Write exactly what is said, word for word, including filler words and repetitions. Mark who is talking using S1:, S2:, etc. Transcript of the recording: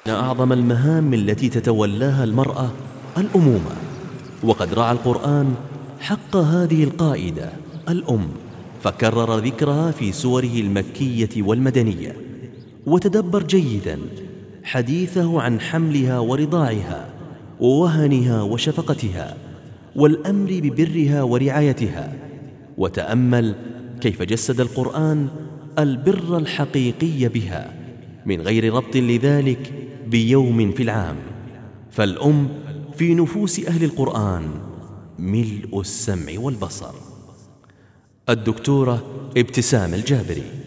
S1: إن أعظم المهام التي تتولاها المرأة الأمومة، وقد رعى القرآن حق هذه القائدة الأم، فكرر ذكرها في سوره المكية والمدنية. وتدبر جيدا حديثه عن حملها ورضاعها ووهنها وشفقتها والأمر ببرها ورعايتها، وتأمل كيف جسد القرآن البر الحقيقي بها من غير ربط لذلك بيوم في العام. فالأم في نفوس أهل القرآن ملء السمع والبصر. الدكتورة ابتسام الجابري.